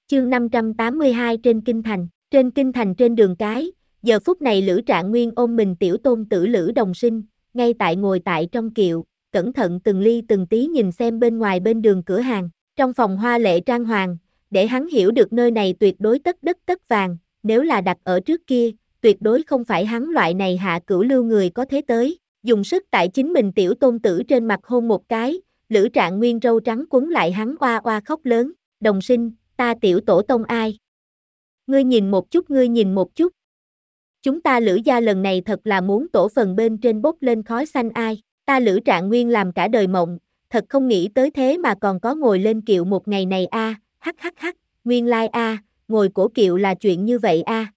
Chương 582 trên kinh thành. Trên kinh thành trên đường cái, giờ phút này Lữ Trạng Nguyên ôm mình tiểu tôn tử Lữ Đồng Sinh, ngay tại ngồi tại trong kiệu, cẩn thận từng ly từng tí nhìn xem bên ngoài bên đường cửa hàng, trong phòng hoa lệ trang hoàng, để hắn hiểu được nơi này tuyệt đối tất đất tất vàng, nếu là đặt ở trước kia, tuyệt đối không phải hắn loại này hạ cửu lưu người có thế tới, dùng sức tại chính mình tiểu tôn tử trên mặt hôn một cái, Lữ Trạng Nguyên râu trắng quấn lại hắn oa oa khóc lớn, Đồng Sinh, ta tiểu tổ tông ai? Ngươi nhìn một chút, ngươi nhìn một chút. Chúng ta Lữ gia lần này thật là muốn tổ phần bên trên bốc lên khói xanh ai, ta Lữ Trạng Nguyên làm cả đời mộng, thật không nghĩ tới thế mà còn có ngồi lên kiệu một ngày này a, hắc, nguyên lai a, ngồi cổ kiệu là chuyện như vậy a.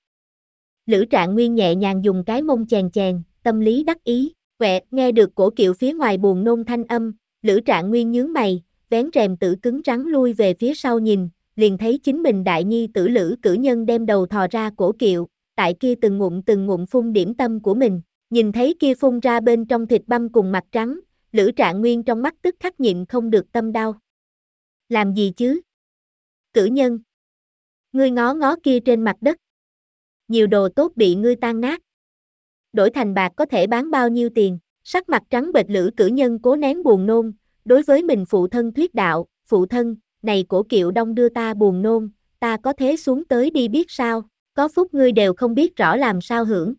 Lữ Trạng Nguyên nhẹ nhàng dùng cái mông chèn chèn, tâm lý đắc ý, nghe được cổ kiệu phía ngoài buồn nôn thanh âm, Lữ Trạng Nguyên nhướng mày, vén rèm tử cứng rắn lui về phía sau nhìn, liền thấy chính mình đại nhi tử Lữ Cử Nhân đem đầu thò ra cổ kiệu, tại kia từng ngụm phun điểm tâm của mình, nhìn thấy kia phun ra bên trong thịt băm cùng mặt trắng, Lữ Trạng Nguyên trong mắt tức khắc nhịn không được tâm đau. Làm gì chứ? Cử Nhân. Ngươi ngó ngó kia trên mặt đất. Nhiều đồ tốt bị ngươi tan nát. Đổi thành bạc có thể bán bao nhiêu tiền, sắc mặt trắng bệch Lữ Cử Nhân cố nén buồn nôn, đối với mình phụ thân thuyết đạo, phụ thân, này cổ kiệu đông đưa ta buồn nôn, ta có thế xuống tới đi biết sao, có phút ngươi đều không biết rõ làm sao hưởng.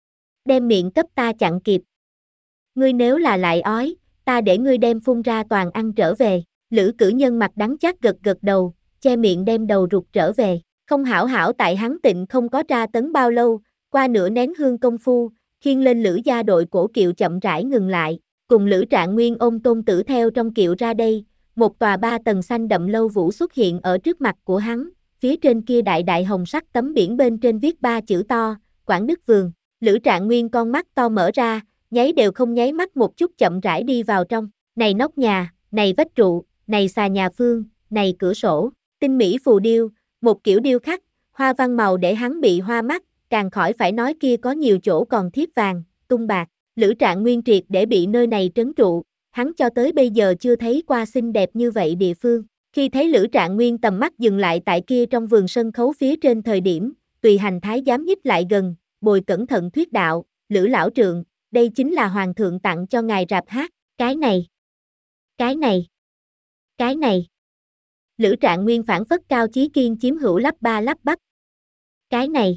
Đem miệng cấp ta chặn kịp. Ngươi nếu là lại ói, ta để ngươi đem phun ra toàn ăn trở về, Lữ Cử Nhân mặt đắng chát gật đầu, che miệng đem đầu rụt trở về, không hảo hảo tại hắn tịnh không có tra tấn bao lâu, qua nửa nén hương công phu, khiêng lên Lữ gia đội cổ kiệu chậm rãi ngừng lại, cùng Lữ Trạng Nguyên ôm tôn tử theo trong kiệu ra đây. Một tòa 3 tầng xanh đậm lâu vũ xuất hiện ở trước mặt của hắn, phía trên kia đại đại hồng sắc tấm biển bên trên viết 3 chữ to, Quảng Đức Vườn. Lữ Trạng Nguyên con mắt to mở ra, nháy đều không nháy mắt một chút chậm rãi đi vào trong, này nóc nhà, này vách trụ, này xà nhà phương, này cửa sổ, tinh mỹ phù điêu, một kiểu điêu khắc, hoa văn màu để hắn bị hoa mắt, càng khỏi phải nói kia có nhiều chỗ còn thiếp vàng, tung bạc. Lữ Trạng Nguyên triệt để bị nơi này trấn trụ. Hắn cho tới bây giờ chưa thấy qua xinh đẹp như vậy địa phương. Khi thấy Lữ Trạng Nguyên tầm mắt dừng lại tại kia trong vườn sân khấu phía trên thời điểm, tùy hành thái giám nhích lại gần, bồi cẩn thận thuyết đạo, Lữ lão trượng, đây chính là hoàng thượng tặng cho ngài rạp hát, cái này. Lữ Trạng Nguyên phản phất cao chí kiên chiếm hữu lắp ba lắp bắp. Cái này.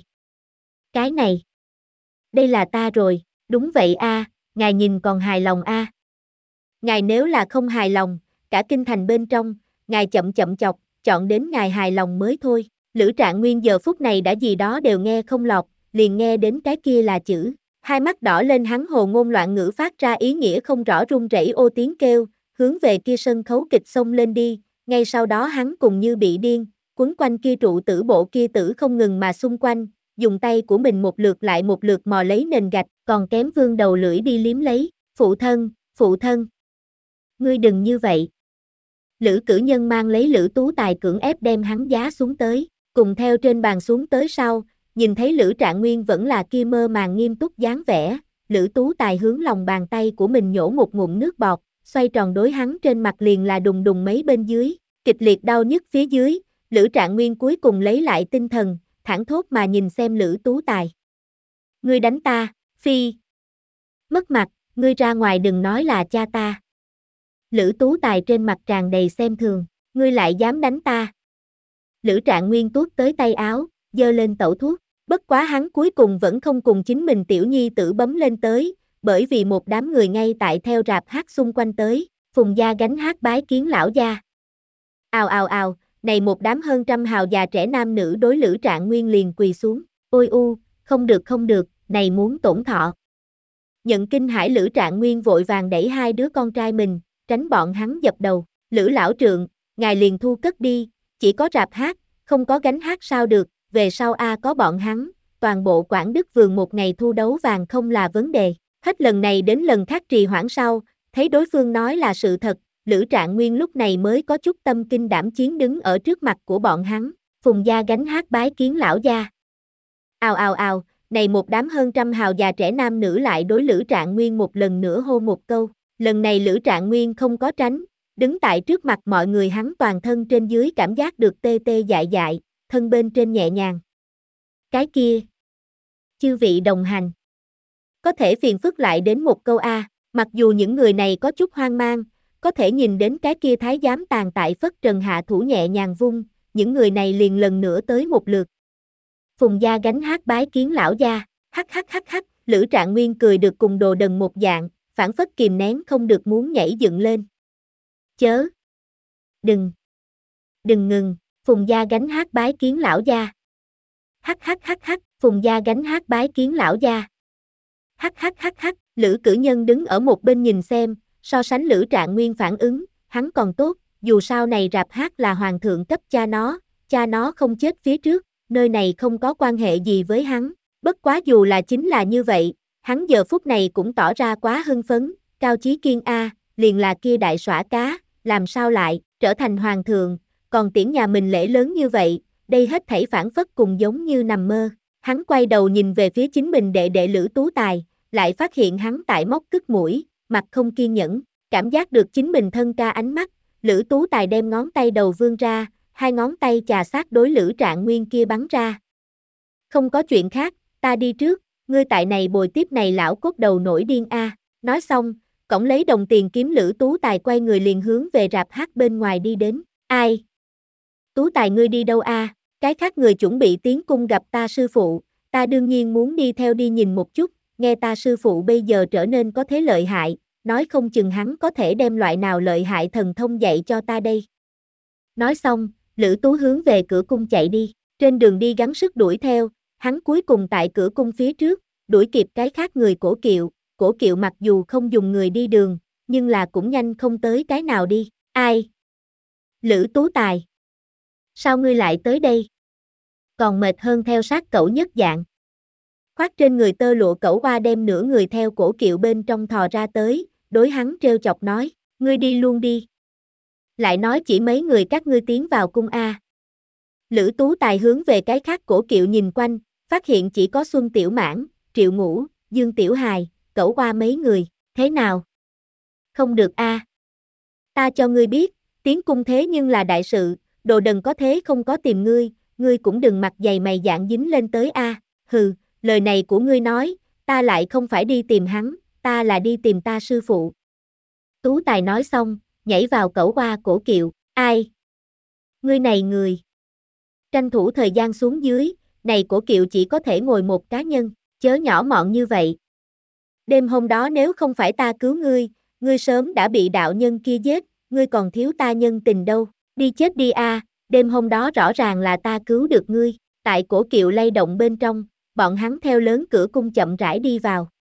Đây là ta rồi, đúng vậy a, ngài nhìn còn hài lòng a. Ngài nếu là không hài lòng, cả kinh thành bên trong, ngài chậm chọc, chọn đến ngài hài lòng mới thôi. Lữ Trạng Nguyên giờ phút này đã gì đó đều nghe không lọt, liền nghe đến cái kia là chữ. Hai mắt đỏ lên hắn hồ ngôn loạn ngữ phát ra ý nghĩa không rõ run rẩy ô tiếng kêu, hướng về kia sân khấu kịch xông lên đi. Ngay sau đó hắn cùng như bị điên, quấn quanh kia trụ tử bộ kia tử không ngừng mà xung quanh, dùng tay của mình một lượt lại một lượt mò lấy nền gạch, còn kém vương đầu lưỡi đi liếm lấy. Phụ thân. Ngươi đừng như vậy. Lữ Cử Nhân mang lấy Lữ Tú Tài cưỡng ép đem hắn giá xuống tới, cùng theo trên bàn xuống tới sau, nhìn thấy Lữ Trạng Nguyên vẫn là kia mơ màng nghiêm túc dáng vẻ, Lữ Tú Tài hướng lòng bàn tay của mình nhổ một ngụm nước bọt, xoay tròn đối hắn trên mặt liền là đùng đùng mấy bên dưới, kịch liệt đau nhức phía dưới, Lữ Trạng Nguyên cuối cùng lấy lại tinh thần, thẳng thốt mà nhìn xem Lữ Tú Tài. Ngươi đánh ta, phi. Mất mặt, ngươi ra ngoài đừng nói là cha ta. Lữ Tú Tài trên mặt tràn đầy xem thường, ngươi lại dám đánh ta. Lữ Trạng Nguyên tuốt tới tay áo, giơ lên tẩu thuốc, bất quá hắn cuối cùng vẫn không cùng chính mình tiểu nhi tử bấm lên tới, bởi vì một đám người ngay tại theo rạp hát xung quanh tới, phùng gia gánh hát bái kiến lão gia. Ào, này một đám hơn trăm hào già trẻ nam nữ đối Lữ Trạng Nguyên liền quỳ xuống, ôi không được, này muốn tổn thọ. Nhận kinh hãi Lữ Trạng Nguyên vội vàng đẩy hai đứa con trai mình, tránh bọn hắn dập đầu, Lữ lão trượng, ngài liền thu cất đi, chỉ có rạp hát, không có gánh hát sao được, về sau có bọn hắn, toàn bộ Quảng Đức Vườn một ngày thu đấu vàng không là vấn đề, hết lần này đến lần khác trì hoãn sau, thấy đối phương nói là sự thật, Lữ Trạng Nguyên lúc này mới có chút tâm kinh đảm chiến đứng ở trước mặt của bọn hắn, phùng gia gánh hát bái kiến lão gia. Ào, này một đám hơn trăm hào già trẻ nam nữ lại đối Lữ Trạng Nguyên một lần nữa hô một câu. Lần này Lữ Trạng Nguyên không có tránh, Đứng tại trước mặt mọi người hắn toàn thân trên dưới cảm giác được tê tê dại dại, thân bên trên nhẹ nhàng. Cái kia. Chư vị đồng hành. Có thể phiền phức lại đến một câu A, mặc dù những người này có chút hoang mang, có thể nhìn đến cái kia thái giám tàn tại phất trần hạ thủ nhẹ nhàng vung, những người này liền lần nữa tới một lượt. Phùng gia gánh hát bái kiến lão gia, hắc hắc hắc hắc, Lữ Trạng Nguyên cười được cùng đồ đần một dạng, phản phất kìm nén không được muốn nhảy dựng lên. Chớ! Đừng! Đừng ngừng, Phùng gia gánh hát bái kiến lão gia. Hắc hắc hắc hắc, Phùng gia gánh hát bái kiến lão gia. Hắc hắc hắc hắc, Lữ Cử Nhân đứng ở một bên nhìn xem, so sánh Lữ Trạng Nguyên phản ứng, hắn còn tốt, dù sao này rạp hát là hoàng thượng cấp cha nó không chết phía trước, nơi này không có quan hệ gì với hắn, bất quá dù là chính là như vậy, hắn giờ phút này cũng tỏ ra quá hưng phấn, Cao Chí Kiên a, liền là kia đại xõa cá, làm sao lại, trở thành hoàng thượng, còn tiễn nhà mình lễ lớn như vậy, đây hết thảy phản phất cùng giống như nằm mơ. Hắn quay đầu nhìn về phía chính mình đệ đệ Lữ Tú Tài, lại phát hiện hắn tại móc cứt mũi, mặt không kiên nhẫn, cảm giác được chính mình thân ca ánh mắt, Lữ Tú Tài đem ngón tay đầu vươn ra, hai ngón tay chà sát đối Lữ Trạng Nguyên kia bắn ra. Không có chuyện khác, ta đi trước, ngươi tại này bồi tiếp này lão cốt đầu nổi điên a. Nói xong, cõng lấy đồng tiền kiếm Lữ Tú Tài quay người liền hướng về rạp hát bên ngoài đi đến. Ai? Tú Tài ngươi đi đâu a? Cái khác người chuẩn bị tiến cung gặp ta sư phụ, ta đương nhiên muốn đi theo đi nhìn một chút, nghe ta sư phụ bây giờ trở nên có thế lợi hại, nói không chừng hắn có thể đem loại nào lợi hại thần thông dạy cho ta đây. Nói xong, Lữ Tú hướng về cửa cung chạy đi, trên đường đi gắng sức đuổi theo, hắn cuối cùng tại cửa cung phía trước, đuổi kịp cái khác người cổ kiệu mặc dù không dùng người đi đường, nhưng là cũng nhanh không tới cái nào đi. Ai? Lữ Tú Tài. Sao ngươi lại tới đây? Còn mệt hơn theo sát cẩu nhất dạng. Khoác trên người tơ lụa cẩu hoa đem nửa người theo cổ kiệu bên trong thò ra tới, đối hắn trêu chọc nói, ngươi đi luôn đi. Lại nói chỉ mấy người các ngươi tiến vào cung A. Lữ Tú Tài hướng về cái khác cổ kiệu nhìn quanh, phát hiện chỉ có Xuân Tiểu Mãn, Triệu Ngũ, Dương Tiểu Hài, cẩu hoa mấy người, thế nào? Không được A. Ta cho ngươi biết, tiến cung thế nhưng là đại sự, đồ đần có thế không có tìm ngươi cũng đừng mặt dày mày dạn dính lên tới A. Hừ, lời này của ngươi nói, ta lại không phải đi tìm hắn, ta là đi tìm ta sư phụ. Tú Tài nói xong, nhảy vào cẩu hoa cổ kiệu, ai? Ngươi này người. Tranh thủ thời gian xuống dưới, này cổ kiệu chỉ có thể ngồi một cá nhân, chớ nhỏ mọn như vậy. Đêm hôm đó nếu không phải ta cứu ngươi sớm đã bị đạo nhân kia giết, ngươi còn thiếu ta nhân tình đâu, đi chết đi a, đêm hôm đó rõ ràng là ta cứu được ngươi, tại cổ kiệu lay động bên trong, bọn hắn theo lớn cửa cung chậm rãi đi vào,